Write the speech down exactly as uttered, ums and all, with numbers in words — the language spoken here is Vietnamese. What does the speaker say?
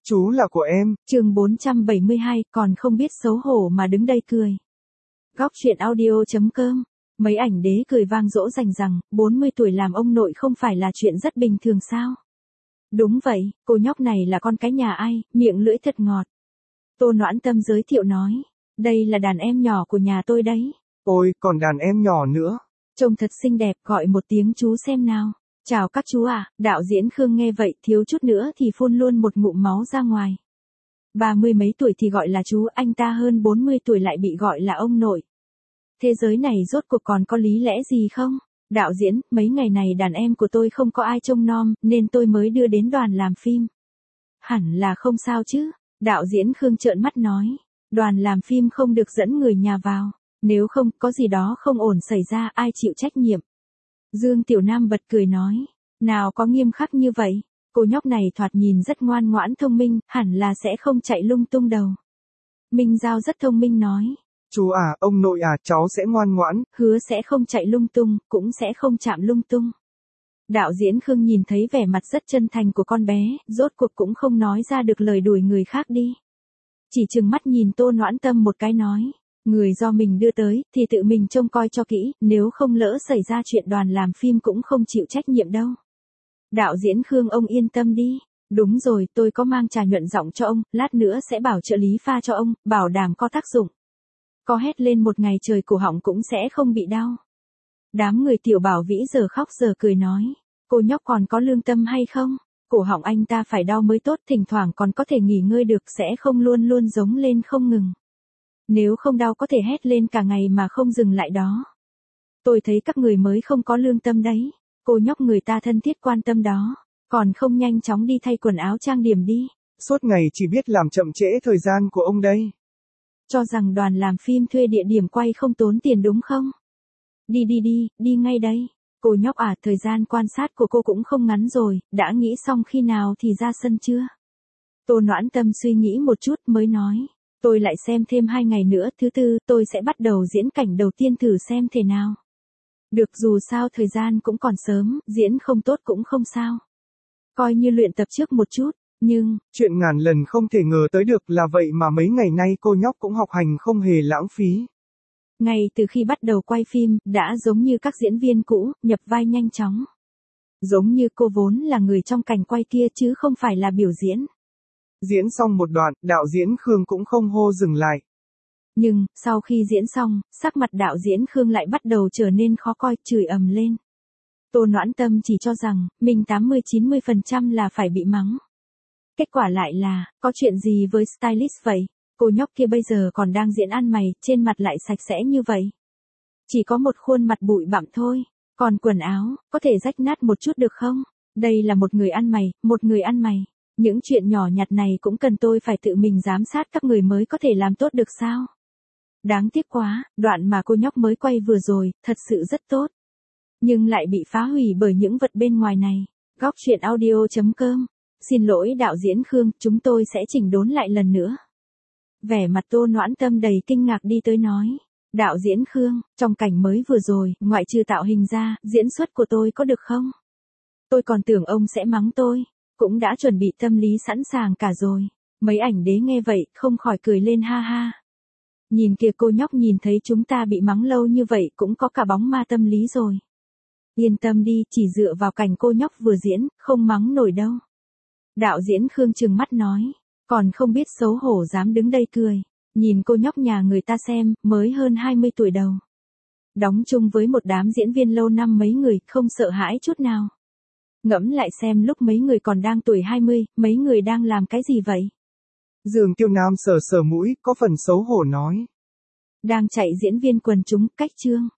Chú là của em. Chương bốn trăm bảy mươi hai, còn không biết xấu hổ mà đứng đây cười. Góc truyện audio chấm com. Mấy ảnh đế cười vang dỗ rành rằng, bốn mươi tuổi làm ông nội không phải là chuyện rất bình thường sao? Đúng vậy, cô nhóc này là con cái nhà ai, miệng lưỡi thật ngọt. Tô Noãn Tâm giới thiệu nói, đây là đàn em nhỏ của nhà tôi đấy. Ôi, còn đàn em nhỏ nữa. Trông thật xinh đẹp, gọi một tiếng chú xem nào. Chào các chú à, đạo diễn Khương nghe vậy thiếu chút nữa thì phun luôn một ngụm máu ra ngoài. Ba mươi mấy tuổi thì gọi là chú, anh ta hơn bốn mươi tuổi lại bị gọi là ông nội. Thế giới này rốt cuộc còn có lý lẽ gì không? Đạo diễn, mấy ngày này đàn em của tôi không có ai trông nom, nên tôi mới đưa đến đoàn làm phim. Hẳn là không sao chứ, đạo diễn Khương trợn mắt nói. Đoàn làm phim không được dẫn người nhà vào, nếu không, có gì đó không ổn xảy ra, ai chịu trách nhiệm. Dương Tiểu Nam bật cười nói, nào có nghiêm khắc như vậy, cô nhóc này thoạt nhìn rất ngoan ngoãn thông minh, hẳn là sẽ không chạy lung tung đâu. Minh Giao rất thông minh nói. Chú à, ông nội à, cháu sẽ ngoan ngoãn. Hứa sẽ không chạy lung tung, cũng sẽ không chạm lung tung. Đạo diễn Khương nhìn thấy vẻ mặt rất chân thành của con bé, rốt cuộc cũng không nói ra được lời đuổi người khác đi. Chỉ trừng mắt nhìn Tô Noãn Tâm một cái nói, người do mình đưa tới, thì tự mình trông coi cho kỹ, nếu không lỡ xảy ra chuyện đoàn làm phim cũng không chịu trách nhiệm đâu. Đạo diễn Khương ông yên tâm đi. Đúng rồi, tôi có mang trà nhuận giọng cho ông, lát nữa sẽ bảo trợ lý pha cho ông, bảo đảm có tác dụng. Có hét lên một ngày trời cổ họng cũng sẽ không bị đau. Đám người tiểu bảo vĩ giờ khóc giờ cười nói, cô nhóc còn có lương tâm hay không? Cổ họng anh ta phải đau mới tốt, thỉnh thoảng còn có thể nghỉ ngơi được, sẽ không luôn luôn giống lên không ngừng. Nếu không đau có thể hét lên cả ngày mà không dừng lại đó. Tôi thấy các người mới không có lương tâm đấy. Cô nhóc người ta thân thiết quan tâm đó, còn không nhanh chóng đi thay quần áo trang điểm đi. Suốt ngày chỉ biết làm chậm trễ thời gian của ông đây. Cho rằng đoàn làm phim thuê địa điểm quay không tốn tiền đúng không? Đi đi đi, đi ngay đây. Cô nhóc à, thời gian quan sát của cô cũng không ngắn rồi, đã nghĩ xong khi nào thì ra sân chưa? Tô Noãn Tâm suy nghĩ một chút mới nói, tôi lại xem thêm hai ngày nữa, thứ tư tôi sẽ bắt đầu diễn cảnh đầu tiên thử xem thế nào. Được, dù sao thời gian cũng còn sớm, diễn không tốt cũng không sao. Coi như luyện tập trước một chút, nhưng... Chuyện ngàn lần không thể ngờ tới được là vậy mà mấy ngày nay cô nhóc cũng học hành không hề lãng phí. Ngay từ khi bắt đầu quay phim, đã giống như các diễn viên cũ, nhập vai nhanh chóng. Giống như cô vốn là người trong cảnh quay kia chứ không phải là biểu diễn. Diễn xong một đoạn, đạo diễn Khương cũng không hô dừng lại. Nhưng, sau khi diễn xong, sắc mặt đạo diễn Khương lại bắt đầu trở nên khó coi, chửi ầm lên. Tô Noãn Tâm chỉ cho rằng, mình tám mươi chín mươi phần trăm là phải bị mắng. Kết quả lại là, có chuyện gì với stylist vậy? Cô nhóc kia bây giờ còn đang diễn ăn mày, trên mặt lại sạch sẽ như vậy. Chỉ có một khuôn mặt bụi bặm thôi, còn quần áo, có thể rách nát một chút được không? Đây là một người ăn mày, một người ăn mày. Những chuyện nhỏ nhặt này cũng cần tôi phải tự mình giám sát các người mới có thể làm tốt được sao? Đáng tiếc quá, đoạn mà cô nhóc mới quay vừa rồi, thật sự rất tốt. Nhưng lại bị phá hủy bởi những vật bên ngoài này. Góc truyện audio chấm com. Xin lỗi đạo diễn Khương, chúng tôi sẽ chỉnh đốn lại lần nữa. Vẻ mặt Tô Noãn Tâm đầy kinh ngạc đi tới nói. Đạo diễn Khương, trong cảnh mới vừa rồi, ngoại trừ tạo hình ra, diễn xuất của tôi có được không? Tôi còn tưởng ông sẽ mắng tôi, cũng đã chuẩn bị tâm lý sẵn sàng cả rồi. Mấy ảnh đế nghe vậy, không khỏi cười lên ha ha. Nhìn kìa, cô nhóc nhìn thấy chúng ta bị mắng lâu như vậy cũng có cả bóng ma tâm lý rồi. Yên tâm đi, chỉ dựa vào cảnh cô nhóc vừa diễn, không mắng nổi đâu. Đạo diễn Khương trừng mắt nói, còn không biết xấu hổ dám đứng đây cười. Nhìn cô nhóc nhà người ta xem, mới hơn hai mươi tuổi đầu. Đóng chung với một đám diễn viên lâu năm mấy người, không sợ hãi chút nào. Ngẫm lại xem lúc mấy người còn đang tuổi hai mươi, mấy người đang làm cái gì vậy? Dương Tiêu Nam sờ sờ mũi, có phần xấu hổ nói. Đang chạy diễn viên quần chúng, cách chương.